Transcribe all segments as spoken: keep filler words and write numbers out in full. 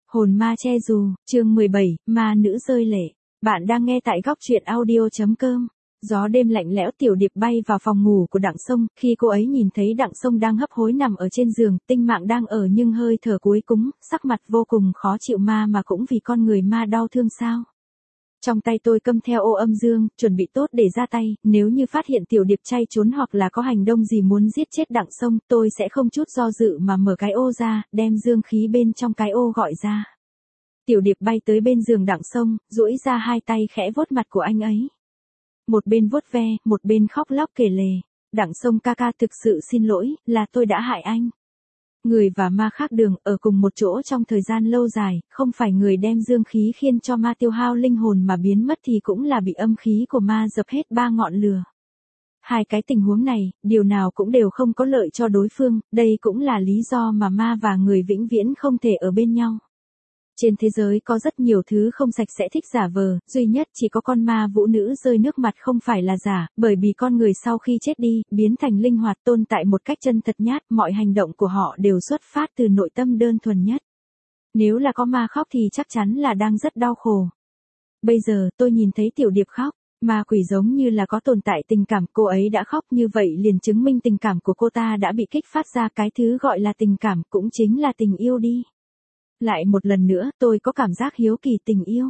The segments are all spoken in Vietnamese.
Hồn ma che dù, chương mười bảy, ma nữ rơi lệ. Bạn đang nghe tại góc truyện audio.com. Gió đêm lạnh lẽo, Tiểu Điệp bay vào phòng ngủ của Đặng Sông, khi cô ấy nhìn thấy Đặng Sông đang hấp hối nằm ở trên giường, tinh mạng đang ở nhưng hơi thở cuối cúng, sắc mặt vô cùng khó chịu, ma mà cũng vì con người ma đau thương sao. Trong tay tôi cầm theo ô âm dương, chuẩn bị tốt để ra tay, nếu như phát hiện Tiểu Điệp chay trốn hoặc là có hành động gì muốn giết chết Đặng Sông, tôi sẽ không chút do dự mà mở cái ô ra, đem dương khí bên trong cái ô gọi ra. Tiểu Điệp bay tới bên giường Đặng Sông, duỗi ra hai tay khẽ vuốt mặt của anh ấy. Một bên vuốt ve, một bên khóc lóc kể lể. Đặng Sông ca ca, thực sự xin lỗi, là tôi đã hại anh. Người và ma khác đường, ở cùng một chỗ trong thời gian lâu dài, không phải người đem dương khí khiến cho ma tiêu hao linh hồn mà biến mất thì cũng là bị âm khí của ma dập hết ba ngọn lửa. Hai cái tình huống này, điều nào cũng đều không có lợi cho đối phương, đây cũng là lý do mà ma và người vĩnh viễn không thể ở bên nhau. Trên thế giới có rất nhiều thứ không sạch sẽ thích giả vờ, duy nhất chỉ có con ma vũ nữ rơi nước mặt không phải là giả, bởi vì con người sau khi chết đi, biến thành linh hoạt tồn tại một cách chân thật nhát, mọi hành động của họ đều xuất phát từ nội tâm đơn thuần nhất. Nếu là có ma khóc thì chắc chắn là đang rất đau khổ. Bây giờ tôi nhìn thấy Tiểu Điệp khóc, ma quỷ giống như là có tồn tại tình cảm, cô ấy đã khóc như vậy liền chứng minh tình cảm của cô ta đã bị kích phát ra, cái thứ gọi là tình cảm cũng chính là tình yêu đi. Lại một lần nữa, tôi có cảm giác hiếu kỳ tình yêu.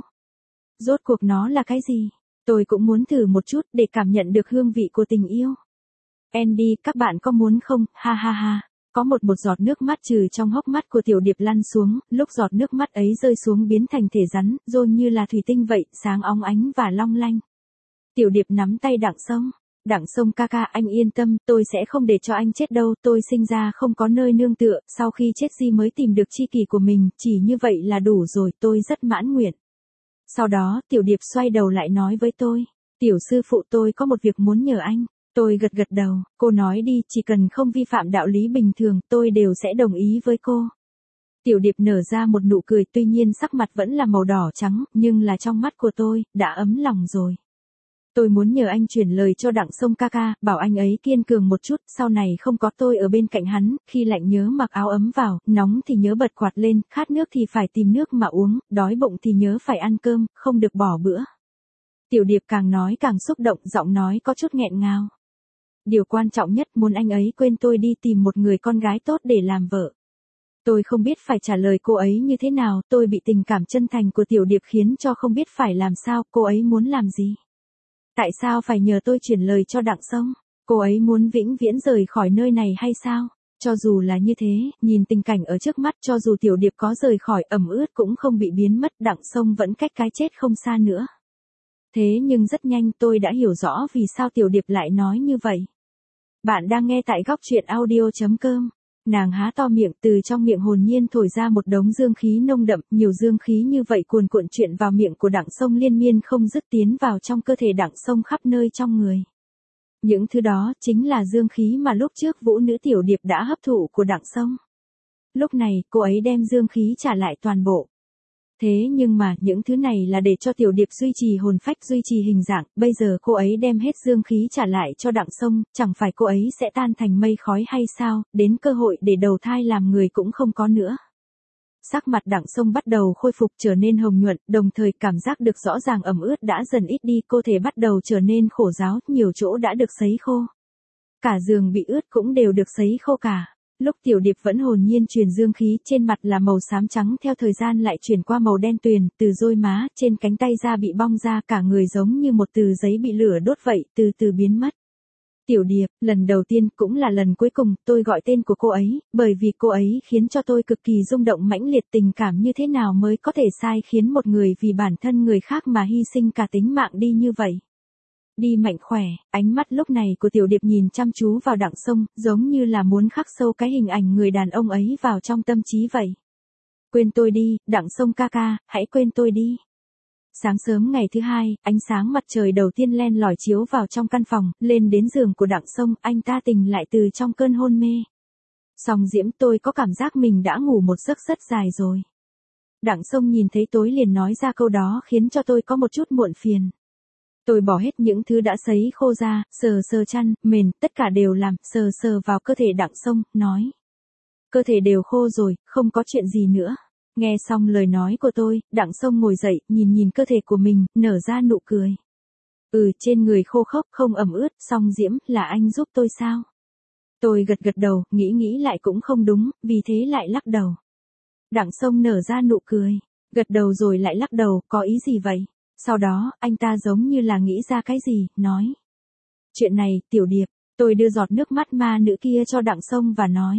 Rốt cuộc nó là cái gì? Tôi cũng muốn thử một chút để cảm nhận được hương vị của tình yêu. Andy, các bạn có muốn không? Ha ha ha. Có một một giọt nước mắt trừ trong hốc mắt của Tiểu Điệp lăn xuống, lúc giọt nước mắt ấy rơi xuống biến thành thể rắn, rồi như là thủy tinh vậy, sáng óng ánh và long lanh. Tiểu Điệp nắm tay Đặng Sông. Đặng Sông ca ca, anh yên tâm, tôi sẽ không để cho anh chết đâu, tôi sinh ra không có nơi nương tựa, sau khi chết Di mới tìm được tri kỷ của mình, chỉ như vậy là đủ rồi, tôi rất mãn nguyện. Sau đó, Tiểu Điệp xoay đầu lại nói với tôi, tiểu sư phụ, tôi có một việc muốn nhờ anh. Tôi gật gật đầu, cô nói đi, chỉ cần không vi phạm đạo lý bình thường, tôi đều sẽ đồng ý với cô. Tiểu Điệp nở ra một nụ cười, tuy nhiên sắc mặt vẫn là màu đỏ trắng, nhưng là trong mắt của tôi, đã ấm lòng rồi. Tôi muốn nhờ anh chuyển lời cho Đặng Sông ca ca, bảo anh ấy kiên cường một chút, sau này không có tôi ở bên cạnh hắn, khi lạnh nhớ mặc áo ấm vào, nóng thì nhớ bật quạt lên, khát nước thì phải tìm nước mà uống, đói bụng thì nhớ phải ăn cơm, không được bỏ bữa. Tiểu Điệp càng nói càng xúc động, giọng nói có chút nghẹn ngào. Điều quan trọng nhất, muốn anh ấy quên tôi đi tìm một người con gái tốt để làm vợ. Tôi không biết phải trả lời cô ấy như thế nào, tôi bị tình cảm chân thành của Tiểu Điệp khiến cho không biết phải làm sao, cô ấy muốn làm gì. Tại sao phải nhờ tôi chuyển lời cho Đặng Sông? Cô ấy muốn vĩnh viễn rời khỏi nơi này hay sao? Cho dù là như thế, nhìn tình cảnh ở trước mắt, cho dù Tiểu Điệp có rời khỏi ẩm ướt cũng không bị biến mất, Đặng Sông vẫn cách cái chết không xa nữa. Thế nhưng rất nhanh tôi đã hiểu rõ vì sao Tiểu Điệp lại nói như vậy. Bạn đang nghe tại góc truyện audio.com. Nàng há to miệng, từ trong miệng hồn nhiên thổi ra một đống dương khí nông đậm, nhiều dương khí như vậy cuồn cuộn chuyện vào miệng của Đặng Sông liên miên không dứt tiến vào trong cơ thể Đặng Sông khắp nơi trong người. Những thứ đó chính là dương khí mà lúc trước vũ nữ Tiểu Điệp đã hấp thụ của Đặng Sông. Lúc này, cô ấy đem dương khí trả lại toàn bộ. Thế nhưng mà, những thứ này là để cho Tiểu Điệp duy trì hồn phách, duy trì hình dạng, bây giờ cô ấy đem hết dương khí trả lại cho Đặng Sông, chẳng phải cô ấy sẽ tan thành mây khói hay sao, đến cơ hội để đầu thai làm người cũng không có nữa. Sắc mặt Đặng Sông bắt đầu khôi phục, trở nên hồng nhuận, đồng thời cảm giác được rõ ràng ẩm ướt đã dần ít đi, cơ thể bắt đầu trở nên khô ráo, nhiều chỗ đã được sấy khô. Cả giường bị ướt cũng đều được sấy khô cả. Lúc Tiểu Điệp vẫn hồn nhiên truyền dương khí, trên mặt là màu xám trắng, theo thời gian lại chuyển qua màu đen tuyền, từ đôi má, trên cánh tay da bị bong ra, cả người giống như một tờ giấy bị lửa đốt vậy, từ từ biến mất. Tiểu Điệp, lần đầu tiên cũng là lần cuối cùng, tôi gọi tên của cô ấy, bởi vì cô ấy khiến cho tôi cực kỳ rung động mãnh liệt, tình cảm như thế nào mới có thể sai khiến một người vì bản thân người khác mà hy sinh cả tính mạng đi như vậy. Đi mạnh khỏe, ánh mắt lúc này của Tiểu Điệp nhìn chăm chú vào Đặng Sông, giống như là muốn khắc sâu cái hình ảnh người đàn ông ấy vào trong tâm trí vậy. Quên tôi đi, Đặng Sông ca ca, hãy quên tôi đi. Sáng sớm ngày thứ hai, ánh sáng mặt trời đầu tiên len lỏi chiếu vào trong căn phòng, lên đến giường của Đặng Sông, anh ta tỉnh lại từ trong cơn hôn mê. Song Diễm, tôi có cảm giác mình đã ngủ một giấc rất dài rồi. Đặng Sông nhìn thấy tối liền nói ra câu đó khiến cho tôi có một chút muộn phiền. Tôi bỏ hết những thứ đã sấy khô ra, sờ sờ chăn, mền, tất cả đều làm, sờ sờ vào cơ thể Đặng Sông, nói. Cơ thể đều khô rồi, không có chuyện gì nữa. Nghe xong lời nói của tôi, Đặng Sông ngồi dậy, nhìn nhìn cơ thể của mình, nở ra nụ cười. Ừ, trên người khô khốc, không ẩm ướt, song Diễm, là anh giúp tôi sao? Tôi gật gật đầu, nghĩ nghĩ lại cũng không đúng, vì thế lại lắc đầu. Đặng Sông nở ra nụ cười, gật đầu rồi lại lắc đầu, có ý gì vậy? Sau đó, anh ta giống như là nghĩ ra cái gì, nói. Chuyện này, Tiểu Điệp, tôi đưa giọt nước mắt ma nữ kia cho Đặng Sông và nói.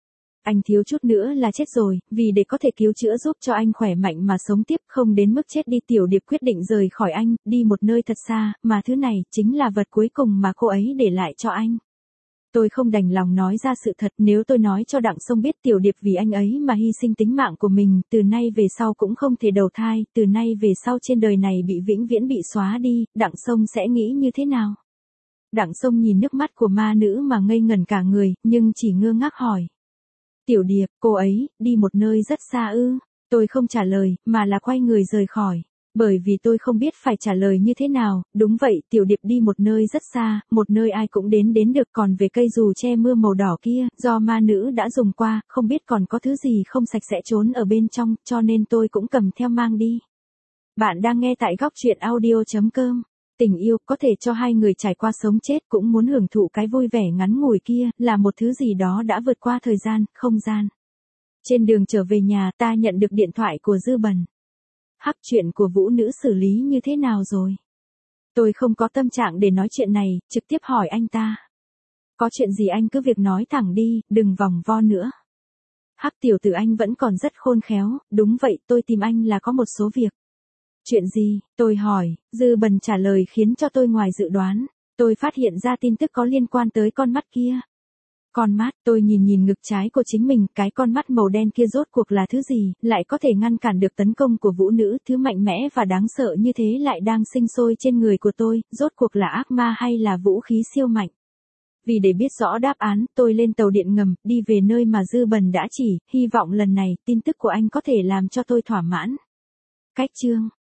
Anh thiếu chút nữa là chết rồi, vì để có thể cứu chữa giúp cho anh khỏe mạnh mà sống tiếp, không đến mức chết đi. Tiểu Điệp quyết định rời khỏi anh, đi một nơi thật xa, mà thứ này chính là vật cuối cùng mà cô ấy để lại cho anh. Tôi không đành lòng nói ra sự thật, nếu tôi nói cho Đặng Sông biết Tiểu Điệp vì anh ấy mà hy sinh tính mạng của mình, từ nay về sau cũng không thể đầu thai, từ nay về sau trên đời này bị vĩnh viễn bị xóa đi, Đặng Sông sẽ nghĩ như thế nào? Đặng Sông nhìn nước mắt của ma nữ mà ngây ngẩn cả người, nhưng chỉ ngơ ngác hỏi. Tiểu Điệp, cô ấy, đi một nơi rất xa ư? Tôi không trả lời, mà là quay người rời khỏi. Bởi vì tôi không biết phải trả lời như thế nào, đúng vậy, Tiểu Điệp đi một nơi rất xa, một nơi ai cũng đến đến được, còn về cây dù che mưa màu đỏ kia, do ma nữ đã dùng qua, không biết còn có thứ gì không sạch sẽ trốn ở bên trong, cho nên tôi cũng cầm theo mang đi. Bạn đang nghe tại góc truyện audio chấm com. Tình yêu có thể cho hai người trải qua sống chết, cũng muốn hưởng thụ cái vui vẻ ngắn ngủi kia, là một thứ gì đó đã vượt qua thời gian, không gian. Trên đường trở về nhà, ta nhận được điện thoại của Dư Bần. Hắc, chuyện của Vũ nữ xử lý như thế nào rồi? Tôi không có tâm trạng để nói chuyện này, trực tiếp hỏi anh ta. Có chuyện gì anh cứ việc nói thẳng đi, đừng vòng vo nữa. Hắc, tiểu tử anh vẫn còn rất khôn khéo, đúng vậy, tôi tìm anh là có một số việc. Chuyện gì? Tôi hỏi. Dư Bần trả lời khiến cho tôi ngoài dự đoán. Tôi phát hiện ra tin tức có liên quan tới con mắt kia. Con mắt, tôi nhìn nhìn ngực trái của chính mình, cái con mắt màu đen kia rốt cuộc là thứ gì, lại có thể ngăn cản được tấn công của Vũ nữ, thứ mạnh mẽ và đáng sợ như thế lại đang sinh sôi trên người của tôi, rốt cuộc là ác ma hay là vũ khí siêu mạnh. Vì để biết rõ đáp án, tôi lên tàu điện ngầm, đi về nơi mà Dư Bần đã chỉ, hy vọng lần này, tin tức của anh có thể làm cho tôi thỏa mãn. Cách chương